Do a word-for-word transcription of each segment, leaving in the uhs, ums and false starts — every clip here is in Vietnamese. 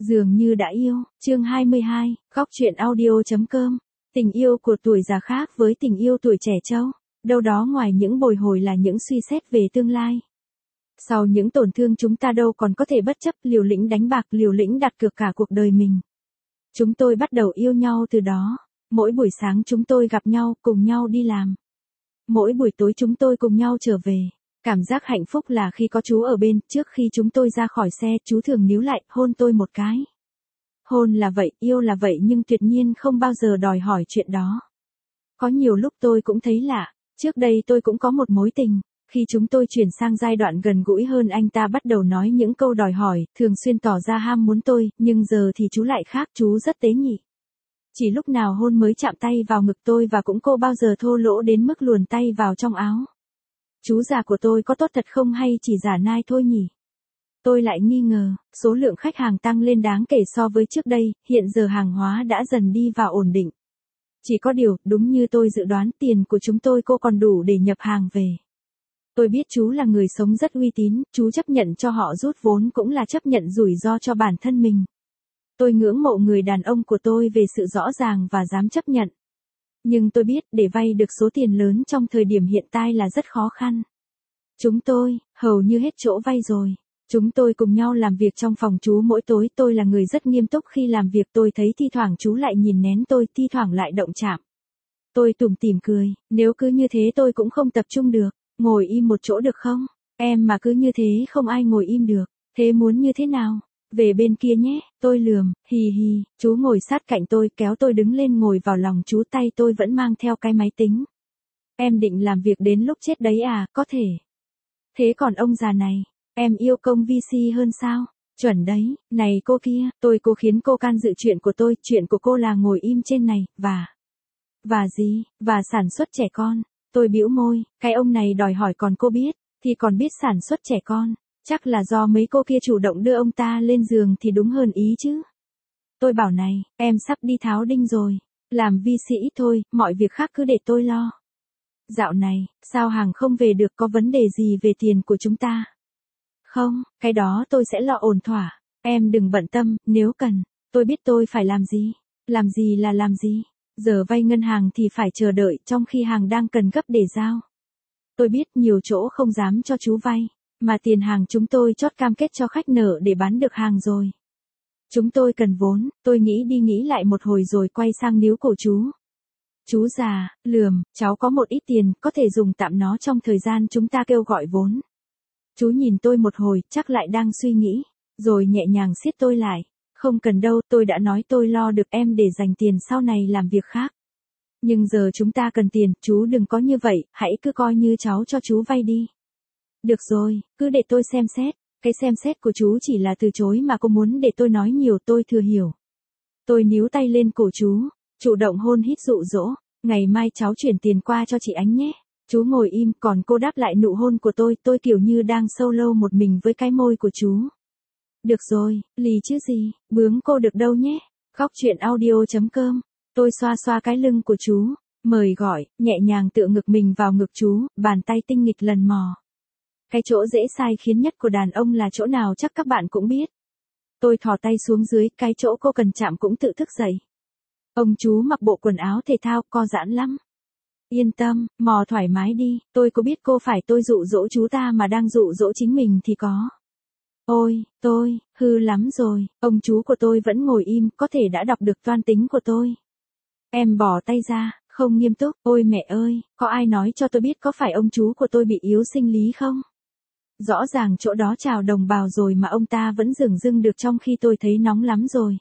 Dường như đã yêu, chương hai mươi hai, góc truyện audio.com. Tình yêu của tuổi già khác với tình yêu tuổi trẻ trâu, đâu đó ngoài những bồi hồi là những suy xét về tương lai. Sau những tổn thương chúng ta đâu còn có thể bất chấp liều lĩnh đánh bạc, liều lĩnh đặt cược cả cuộc đời mình. Chúng tôi bắt đầu yêu nhau từ đó, mỗi buổi sáng chúng tôi gặp nhau, cùng nhau đi làm. Mỗi buổi tối chúng tôi cùng nhau trở về. Cảm giác hạnh phúc là khi có chú ở bên, trước khi chúng tôi ra khỏi xe, chú thường níu lại, hôn tôi một cái. Hôn là vậy, yêu là vậy nhưng tuyệt nhiên không bao giờ đòi hỏi chuyện đó. Có nhiều lúc tôi cũng thấy lạ, trước đây tôi cũng có một mối tình, khi chúng tôi chuyển sang giai đoạn gần gũi hơn anh ta bắt đầu nói những câu đòi hỏi, thường xuyên tỏ ra ham muốn tôi, nhưng giờ thì chú lại khác, chú rất tế nhị. Chỉ lúc nào hôn mới chạm tay vào ngực tôi và cũng cô bao giờ thô lỗ đến mức luồn tay vào trong áo. Chú già của tôi có tốt thật không hay chỉ giả nai thôi nhỉ? Tôi lại nghi ngờ, số lượng khách hàng tăng lên đáng kể so với trước đây, hiện giờ hàng hóa đã dần đi vào ổn định. Chỉ có điều, đúng như tôi dự đoán, tiền của chúng tôi cô còn đủ để nhập hàng về. Tôi biết chú là người sống rất uy tín, chú chấp nhận cho họ rút vốn cũng là chấp nhận rủi ro cho bản thân mình. Tôi ngưỡng mộ người đàn ông của tôi về sự rõ ràng và dám chấp nhận. Nhưng tôi biết, để vay được số tiền lớn trong thời điểm hiện tại là rất khó khăn. Chúng tôi, hầu như hết chỗ vay rồi. Chúng tôi cùng nhau làm việc trong phòng chú mỗi tối, tôi là người rất nghiêm túc khi làm việc, tôi thấy thi thoảng chú lại nhìn nén tôi, thi thoảng lại động chạm. Tôi tủm tỉm cười, nếu cứ như thế tôi cũng không tập trung được, ngồi im một chỗ được không? Em mà cứ như thế không ai ngồi im được, thế muốn như thế nào? Về bên kia nhé, tôi lườm, hì hì, chú ngồi sát cạnh tôi kéo tôi đứng lên ngồi vào lòng chú, tay tôi vẫn mang theo cái máy tính. Em định làm việc đến lúc chết đấy à, có thể. Thế còn ông già này, em yêu công vê xê hơn sao? Chuẩn đấy, này cô kia, tôi cố khiến cô can dự chuyện của tôi, chuyện của cô là ngồi im trên này, và... Và gì, và sản xuất trẻ con. Tôi bĩu môi, cái ông này đòi hỏi còn cô biết, thì còn biết sản xuất trẻ con. Chắc là do mấy cô kia chủ động đưa ông ta lên giường thì đúng hơn ý chứ. Tôi bảo này, em sắp đi tháo đinh rồi. Làm vê xê ít thôi, mọi việc khác cứ để tôi lo. Dạo này, sao hàng không về được, có vấn đề gì về tiền của chúng ta? Không, cái đó tôi sẽ lo ổn thỏa. Em đừng bận tâm, nếu cần, tôi biết tôi phải làm gì. Làm gì là làm gì. Giờ vay ngân hàng thì phải chờ đợi trong khi hàng đang cần gấp để giao. Tôi biết nhiều chỗ không dám cho chú vay. Mà tiền hàng chúng tôi chót cam kết cho khách nợ để bán được hàng rồi. Chúng tôi cần vốn, tôi nghĩ đi nghĩ lại một hồi rồi quay sang níu cổ chú. Chú già, lườm, cháu có một ít tiền, có thể dùng tạm nó trong thời gian chúng ta kêu gọi vốn. Chú nhìn tôi một hồi, chắc lại đang suy nghĩ, rồi nhẹ nhàng siết tôi lại. Không cần đâu, tôi đã nói tôi lo được em để dành tiền sau này làm việc khác. Nhưng giờ chúng ta cần tiền, chú đừng có như vậy, hãy cứ coi như cháu cho chú vay đi. Được rồi, cứ để tôi xem xét. Cái xem xét của chú chỉ là từ chối mà cô muốn để tôi nói nhiều, tôi thừa hiểu. Tôi níu tay lên cổ chú, chủ động hôn hít dụ dỗ. Ngày mai cháu chuyển tiền qua cho chị Ánh nhé. Chú ngồi im, còn cô đáp lại nụ hôn của tôi, tôi kiểu như đang solo một mình với cái môi của chú. Được rồi, lì chứ gì, bướng cô được đâu nhé. Góc truyện audio.com. Tôi xoa xoa cái lưng của chú, mời gọi, nhẹ nhàng tựa ngực mình vào ngực chú, bàn tay tinh nghịch lần mò. Cái chỗ dễ sai khiến nhất của đàn ông là chỗ nào chắc các bạn cũng biết. Tôi thò tay xuống dưới, cái chỗ cô cần chạm cũng tự thức dậy. Ông chú mặc bộ quần áo thể thao, co giãn lắm. Yên tâm, mò thoải mái đi, tôi có biết cô phải tôi dụ dỗ chú ta mà đang dụ dỗ chính mình thì có. Ôi, tôi, hư lắm rồi, ông chú của tôi vẫn ngồi im, có thể đã đọc được toan tính của tôi. Em bỏ tay ra, không nghiêm túc, ôi mẹ ơi, có ai nói cho tôi biết có phải ông chú của tôi bị yếu sinh lý không? Rõ ràng chỗ đó chào đồng bào rồi mà ông ta vẫn dửng dưng được trong khi tôi thấy nóng lắm rồi.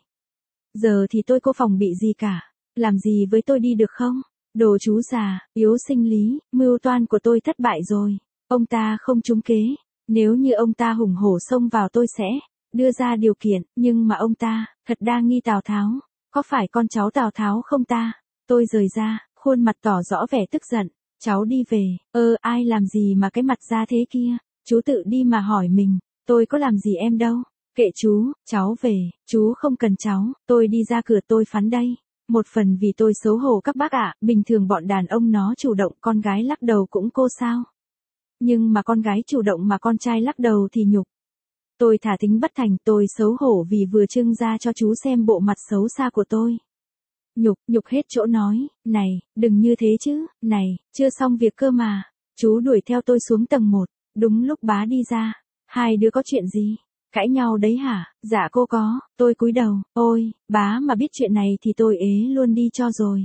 Giờ thì tôi cô phòng bị gì cả, làm gì với tôi đi được không? Đồ chú già, yếu sinh lý, mưu toan của tôi thất bại rồi. Ông ta không trúng kế, nếu như ông ta hùng hổ xông vào tôi sẽ đưa ra điều kiện, nhưng mà ông ta, thật đa nghi Tào Tháo. Có phải con cháu Tào Tháo không ta? Tôi rời ra, khuôn mặt tỏ rõ vẻ tức giận. Cháu đi về, ơ ai làm gì mà cái mặt ra thế kia? Chú tự đi mà hỏi mình, tôi có làm gì em đâu. Kệ chú, cháu về, chú không cần cháu, tôi đi ra cửa tôi phắn đây. Một phần vì tôi xấu hổ các bác ạ, bình thường bọn đàn ông nó chủ động, con gái lắc đầu cũng cô sao. Nhưng mà con gái chủ động mà con trai lắc đầu thì nhục. Tôi thả thính bất thành, tôi xấu hổ vì vừa trưng ra cho chú xem bộ mặt xấu xa của tôi. Nhục, nhục hết chỗ nói, này, đừng như thế chứ, này, chưa xong việc cơ mà. Chú đuổi theo tôi xuống tầng một, đúng lúc bá đi ra. Hai đứa có chuyện gì? Cãi nhau đấy hả? Dạ cô có, tôi cúi đầu, ôi, bá mà biết chuyện này thì tôi ế luôn đi cho rồi.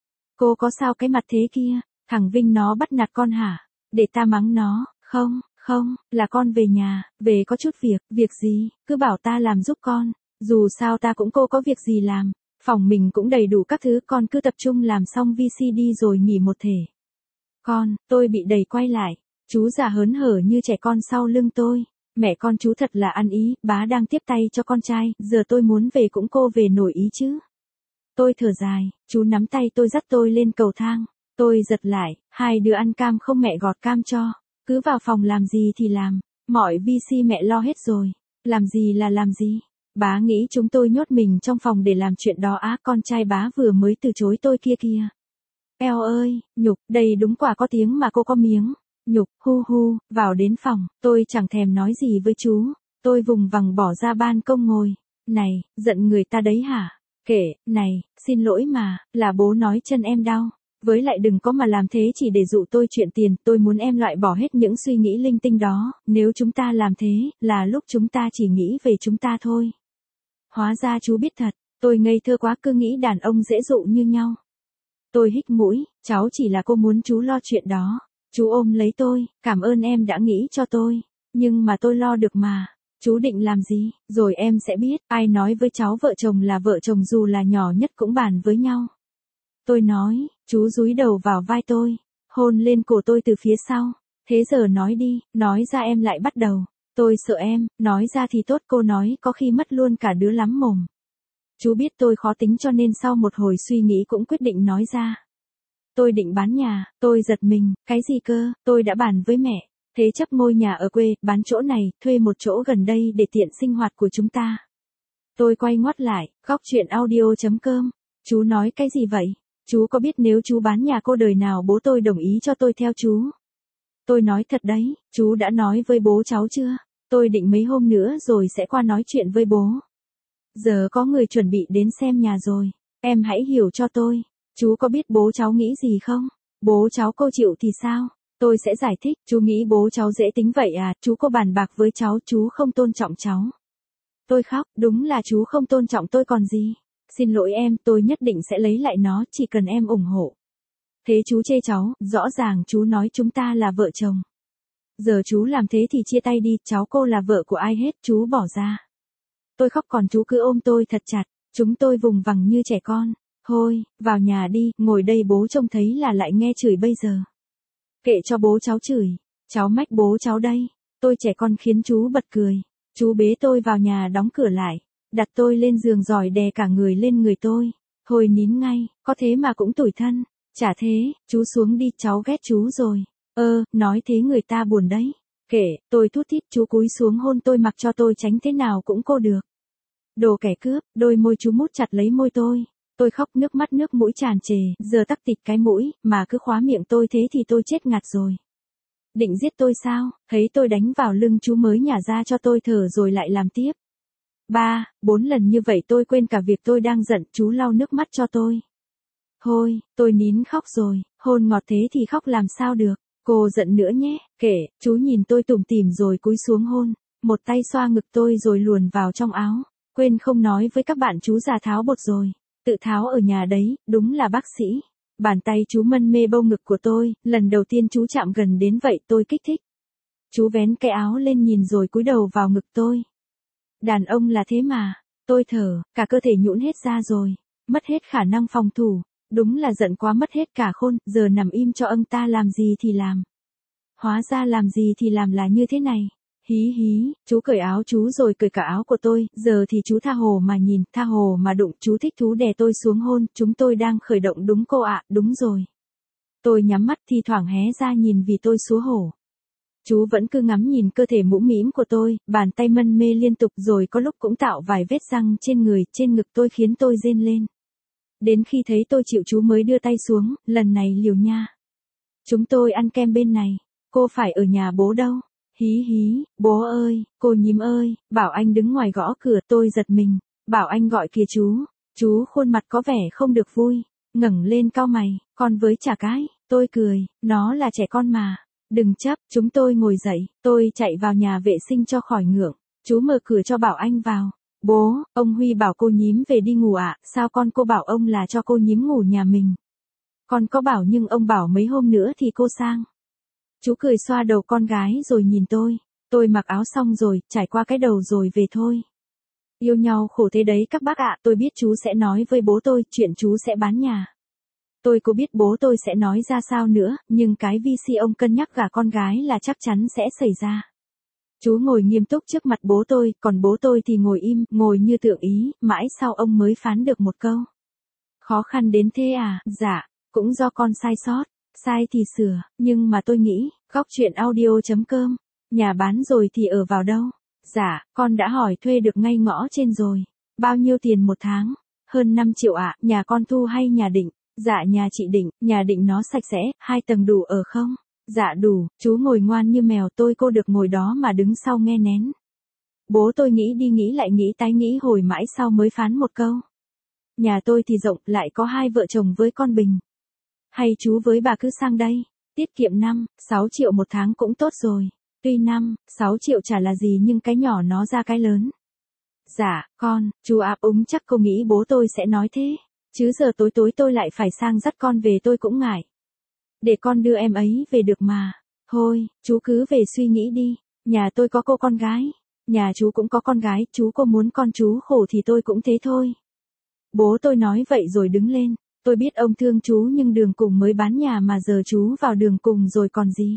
Cô có sao cái mặt thế kia, thằng Vinh nó bắt nạt con hả? Để ta mắng nó, không, không, là con về nhà, về có chút việc, việc gì, cứ bảo ta làm giúp con, dù sao ta cũng cô có việc gì làm, phòng mình cũng đầy đủ các thứ, con cứ tập trung làm xong vê xê đê rồi nghỉ một thể. Con, tôi bị đẩy quay lại, chú già hớn hở như trẻ con sau lưng tôi. Mẹ con chú thật là ăn ý, bá đang tiếp tay cho con trai, giờ tôi muốn về cũng cô về nổi ý chứ. Tôi thở dài, chú nắm tay tôi dắt tôi lên cầu thang. Tôi giật lại, hai đứa ăn cam không mẹ gọt cam cho. Cứ vào phòng làm gì thì làm, mọi vê xê mẹ lo hết rồi. Làm gì là làm gì. Bá nghĩ chúng tôi nhốt mình trong phòng để làm chuyện đó á, con trai bá vừa mới từ chối tôi kia kia. Eo ơi, nhục, đây đúng quả có tiếng mà cô có miếng. Nhục, hu hu, vào đến phòng, tôi chẳng thèm nói gì với chú. Tôi vùng vằng bỏ ra ban công ngồi. Này, giận người ta đấy hả? Kể, này, xin lỗi mà, là bố nói chân em đau. Với lại đừng có mà làm thế chỉ để dụ tôi chuyện tiền, tôi muốn em loại bỏ hết những suy nghĩ linh tinh đó. Nếu chúng ta làm thế, là lúc chúng ta chỉ nghĩ về chúng ta thôi. Hóa ra chú biết thật, tôi ngây thơ quá cứ nghĩ đàn ông dễ dụ như nhau. Tôi hít mũi, cháu chỉ là cô muốn chú lo chuyện đó. Chú ôm lấy tôi, cảm ơn em đã nghĩ cho tôi. Nhưng mà tôi lo được mà. Chú định làm gì, rồi em sẽ biết. Ai nói với cháu vợ chồng là vợ chồng dù là nhỏ nhất cũng bàn với nhau. Tôi nói, chú dúi đầu vào vai tôi. Hôn lên cổ tôi từ phía sau. Thế giờ nói đi, nói ra em lại bắt đầu. Tôi sợ em, nói ra thì tốt, cô nói có khi mất luôn cả đứa lắm mồm. Chú biết tôi khó tính cho nên sau một hồi suy nghĩ cũng quyết định nói ra. Tôi định bán nhà, tôi giật mình, cái gì cơ, tôi đã bàn với mẹ. Thế chấp ngôi nhà ở quê, bán chỗ này, thuê một chỗ gần đây để tiện sinh hoạt của chúng ta. Tôi quay ngoắt lại, góc chuyện audio chấm com. Chú nói cái gì vậy? Chú có biết nếu chú bán nhà cô đời nào bố tôi đồng ý cho tôi theo chú? Tôi nói thật đấy, chú đã nói với bố cháu chưa? Tôi định mấy hôm nữa rồi sẽ qua nói chuyện với bố. Giờ có người chuẩn bị đến xem nhà rồi, em hãy hiểu cho tôi. Chú có biết bố cháu nghĩ gì không? Bố cháu cô chịu thì sao? Tôi sẽ giải thích, chú nghĩ bố cháu dễ tính vậy à, chú có bàn bạc với cháu, chú không tôn trọng cháu. Tôi khóc, đúng là chú không tôn trọng tôi còn gì. Xin lỗi em, tôi nhất định sẽ lấy lại nó, chỉ cần em ủng hộ. Thế chú chê cháu, rõ ràng chú nói chúng ta là vợ chồng. Giờ chú làm thế thì chia tay đi, cháu cô là vợ của ai hết, chú bỏ ra. Tôi khóc còn chú cứ ôm tôi thật chặt, chúng tôi vùng vằng như trẻ con. Thôi, vào nhà đi, ngồi đây bố trông thấy là lại nghe chửi bây giờ. Kệ cho bố cháu chửi, cháu mách bố cháu đây. Tôi trẻ con khiến chú bật cười. Chú bế tôi vào nhà đóng cửa lại, đặt tôi lên giường rồi đè cả người lên người tôi. Thôi nín ngay, có thế mà cũng tủi thân. Chả thế, chú xuống đi, cháu ghét chú rồi. Ơ, nói thế người ta buồn đấy. Kệ, tôi thút thít, chú cúi xuống hôn tôi mặc cho tôi tránh thế nào cũng cô được. Đồ kẻ cướp, đôi môi chú mút chặt lấy môi tôi. Tôi khóc nước mắt nước mũi tràn trề, giờ tắc tịt cái mũi, mà cứ khóa miệng tôi thế thì tôi chết ngạt rồi. Định giết tôi sao, thấy tôi đánh vào lưng chú mới nhả ra cho tôi thở rồi lại làm tiếp. Ba, bốn lần như vậy tôi quên cả việc tôi đang giận, chú lau nước mắt cho tôi. Thôi, tôi nín khóc rồi, hôn ngọt thế thì khóc làm sao được, cô giận nữa nhé, kệ, chú nhìn tôi tủm tỉm rồi cúi xuống hôn, một tay xoa ngực tôi rồi luồn vào trong áo, quên không nói với các bạn chú già tháo bột rồi, tự tháo ở nhà đấy, đúng là bác sĩ. Bàn tay chú mân mê bâu ngực của tôi, lần đầu tiên chú chạm gần đến vậy tôi kích thích. Chú vén cái áo lên nhìn rồi cúi đầu vào ngực tôi. Đàn ông là thế mà, tôi thở, cả cơ thể nhũn hết ra rồi, mất hết khả năng phòng thủ, đúng là giận quá mất hết cả khôn, giờ nằm im cho ông ta làm gì thì làm. Hóa ra làm gì thì làm là như thế này. Hí hí, chú cởi áo chú rồi cởi cả áo của tôi, giờ thì chú tha hồ mà nhìn, tha hồ mà đụng, chú thích thú đè tôi xuống hôn, chúng tôi đang khởi động đúng cô ạ, đúng rồi. Tôi nhắm mắt thi thoảng hé ra nhìn vì tôi xấu hổ. Chú vẫn cứ ngắm nhìn cơ thể mũm mĩm của tôi, bàn tay mân mê liên tục rồi có lúc cũng tạo vài vết răng trên người, trên ngực tôi khiến tôi rên lên. Đến khi thấy tôi chịu chú mới đưa tay xuống, lần này liều nha. Chúng tôi ăn kem bên này, cô phải ở nhà bố đâu. Hí hí, bố ơi, cô nhím ơi, Bảo Anh đứng ngoài gõ cửa, tôi giật mình. Bảo Anh gọi kìa chú. Chú khuôn mặt có vẻ không được vui, ngẩng lên cau mày, con với chả cái, tôi cười, nó là trẻ con mà. Đừng chấp, chúng tôi ngồi dậy, tôi chạy vào nhà vệ sinh cho khỏi ngượng. Chú mở cửa cho Bảo Anh vào. Bố, ông Huy bảo cô nhím về đi ngủ ạ, sao con cô bảo ông là cho cô nhím ngủ nhà mình. Con có bảo nhưng ông bảo mấy hôm nữa thì cô sang. Chú cười xoa đầu con gái rồi nhìn tôi. Tôi mặc áo xong rồi, trải qua cái đầu rồi về thôi. Yêu nhau khổ thế đấy các bác ạ, tôi biết chú sẽ nói với bố tôi chuyện chú sẽ bán nhà. Tôi có biết bố tôi sẽ nói ra sao nữa, nhưng cái vi si ông cân nhắc gả con gái là chắc chắn sẽ xảy ra. Chú ngồi nghiêm túc trước mặt bố tôi, còn bố tôi thì ngồi im, ngồi như tượng ý, mãi sau ông mới phán được một câu. Khó khăn đến thế à, dạ, cũng do con sai sót, sai thì sửa, nhưng mà tôi nghĩ, góc chuyện audio chấm com, nhà bán rồi thì ở vào đâu? Dạ, con đã hỏi thuê được ngay ngõ trên rồi. Bao nhiêu tiền một tháng? Hơn năm triệu ạ, nhà con thu hay nhà Định? Dạ nhà chị Định, nhà Định nó sạch sẽ, hai tầng đủ ở không? Dạ đủ, chú ngồi ngoan như mèo, tôi cô được ngồi đó mà đứng sau nghe nén. Bố tôi nghĩ đi nghĩ lại nghĩ tái nghĩ hồi mãi sau mới phán một câu. Nhà tôi thì rộng, lại có hai vợ chồng với con Bình. Hay chú với bà cứ sang đây, tiết kiệm năm, sáu triệu một tháng cũng tốt rồi. Tuy năm, sáu triệu chả là gì nhưng cái nhỏ nó ra cái lớn. Dạ, con, chú áp úng chắc cô nghĩ bố tôi sẽ nói thế. Chứ giờ tối tối tôi lại phải sang dắt con về tôi cũng ngại. Để con đưa em ấy về được mà. Thôi, chú cứ về suy nghĩ đi. Nhà tôi có cô con gái. Nhà chú cũng có con gái, chú có muốn con chú khổ thì tôi cũng thế thôi. Bố tôi nói vậy rồi đứng lên. Tôi biết ông thương chú nhưng đường cùng mới bán nhà mà giờ chú vào đường cùng rồi còn gì.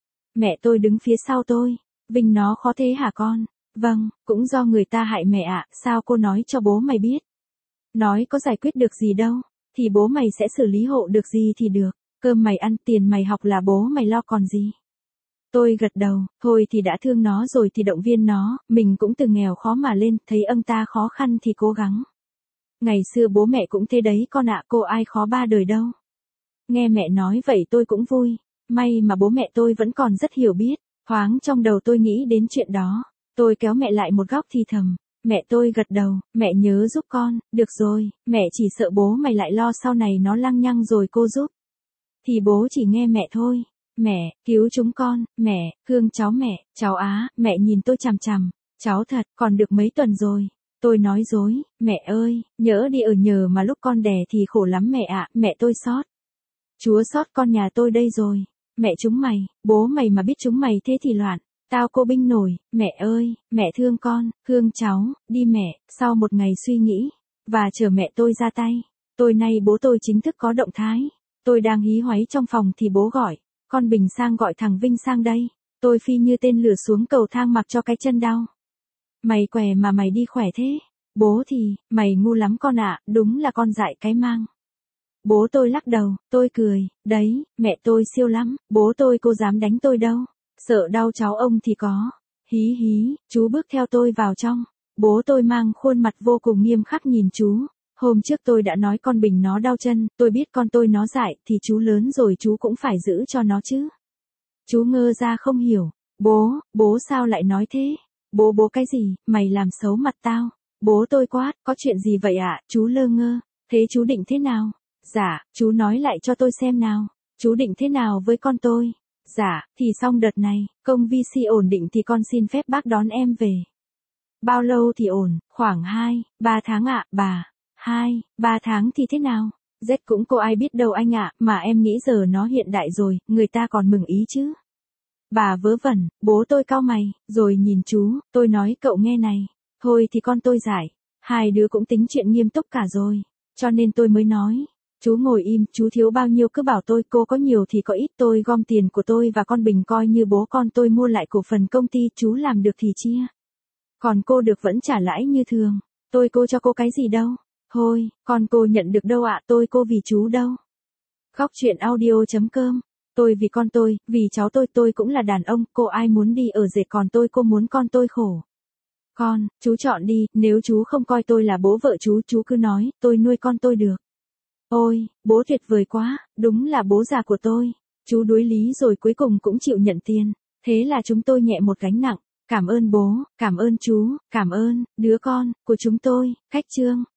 Mẹ tôi đứng phía sau tôi. Vinh nó khó thế hả con? Vâng, cũng do người ta hại mẹ ạ, sao cô nói cho bố mày biết? Nói có giải quyết được gì đâu, thì bố mày sẽ xử lý hộ được gì thì được, cơm mày ăn tiền mày học là bố mày lo còn gì. Tôi gật đầu, thôi thì đã thương nó rồi thì động viên nó, mình cũng từ nghèo khó mà lên, thấy ông ta khó khăn thì cố gắng. Ngày xưa bố mẹ cũng thế đấy con ạ, cô ai khó ba đời đâu. Nghe mẹ nói vậy tôi cũng vui, may mà bố mẹ tôi vẫn còn rất hiểu biết, thoáng trong đầu tôi nghĩ đến chuyện đó. Tôi kéo mẹ lại một góc thì thầm. Mẹ tôi gật đầu, mẹ nhớ giúp con, được rồi, mẹ chỉ sợ bố mày lại lo sau này nó lăng nhăng rồi cô giúp. Thì bố chỉ nghe mẹ thôi. Mẹ, cứu chúng con, mẹ, thương cháu mẹ, cháu á, mẹ nhìn tôi chằm chằm. Cháu thật, còn được mấy tuần rồi. Tôi nói dối, mẹ ơi, nhỡ đi ở nhờ mà lúc con đẻ thì khổ lắm mẹ ạ, mẹ tôi sót. Chúa sót con nhà tôi đây rồi. Mẹ chúng mày, bố mày mà biết chúng mày thế thì loạn. Tao cô binh nổi, mẹ ơi, mẹ thương con, thương cháu, đi mẹ, sau một ngày suy nghĩ, và chờ mẹ tôi ra tay. Tôi nay bố tôi chính thức có động thái. Tôi đang hí hoáy trong phòng thì bố gọi, con Bình sang gọi thằng Vinh sang đây. Tôi phi như tên lửa xuống cầu thang mặc cho cái chân đau. Mày què mà mày đi khỏe thế. Bố thì, mày ngu lắm con ạ, đúng là con dại cái mang. Bố tôi lắc đầu, tôi cười, đấy, mẹ tôi siêu lắm, bố tôi cô dám đánh tôi đâu. Sợ đau cháu ông thì có. Hí hí, chú bước theo tôi vào trong. Bố tôi mang khuôn mặt vô cùng nghiêm khắc nhìn chú. Hôm trước tôi đã nói con Bình nó đau chân, tôi biết con tôi nó dại, thì chú lớn rồi chú cũng phải giữ cho nó chứ. Chú ngơ ra không hiểu. Bố, bố sao lại nói thế? Bố bố cái gì, mày làm xấu mặt tao. Bố tôi quát, có chuyện gì vậy ạ, à? Chú lơ ngơ. Thế chú định thế nào? Dạ, chú nói lại cho tôi xem nào. Chú định thế nào với con tôi? Dạ, thì xong đợt này, công vi si ổn định thì con xin phép bác đón em về. Bao lâu thì ổn, khoảng hai, ba tháng ạ, bà. hai, ba tháng thì thế nào? Z cũng cô ai biết đâu anh ạ, mà em nghĩ giờ nó hiện đại rồi, người ta còn mừng ý chứ. Bà vớ vẩn, bố tôi cau mày, rồi nhìn chú, tôi nói cậu nghe này. Thôi thì con tôi giải, hai đứa cũng tính chuyện nghiêm túc cả rồi, cho nên tôi mới nói. Chú ngồi im, chú thiếu bao nhiêu cứ bảo tôi, cô có nhiều thì có ít, tôi gom tiền của tôi và con Bình coi như bố con tôi mua lại cổ phần công ty, chú làm được thì chia. Còn cô được vẫn trả lãi như thường, tôi cô cho cô cái gì đâu. Thôi, con cô nhận được đâu ạ, tôi cô vì chú đâu. Góc chuyện audio chấm com, tôi vì con tôi, vì cháu tôi, tôi cũng là đàn ông, cô ai muốn đi ở rể còn tôi cô muốn con tôi khổ. Con, chú chọn đi, nếu chú không coi tôi là bố vợ chú, chú cứ nói, tôi nuôi con tôi được. Ôi, bố tuyệt vời quá, đúng là bố già của tôi. Chú đuối lý rồi cuối cùng cũng chịu nhận tiền. Thế là chúng tôi nhẹ một gánh nặng. Cảm ơn bố, cảm ơn chú, cảm ơn, đứa con, của chúng tôi, khách Trương.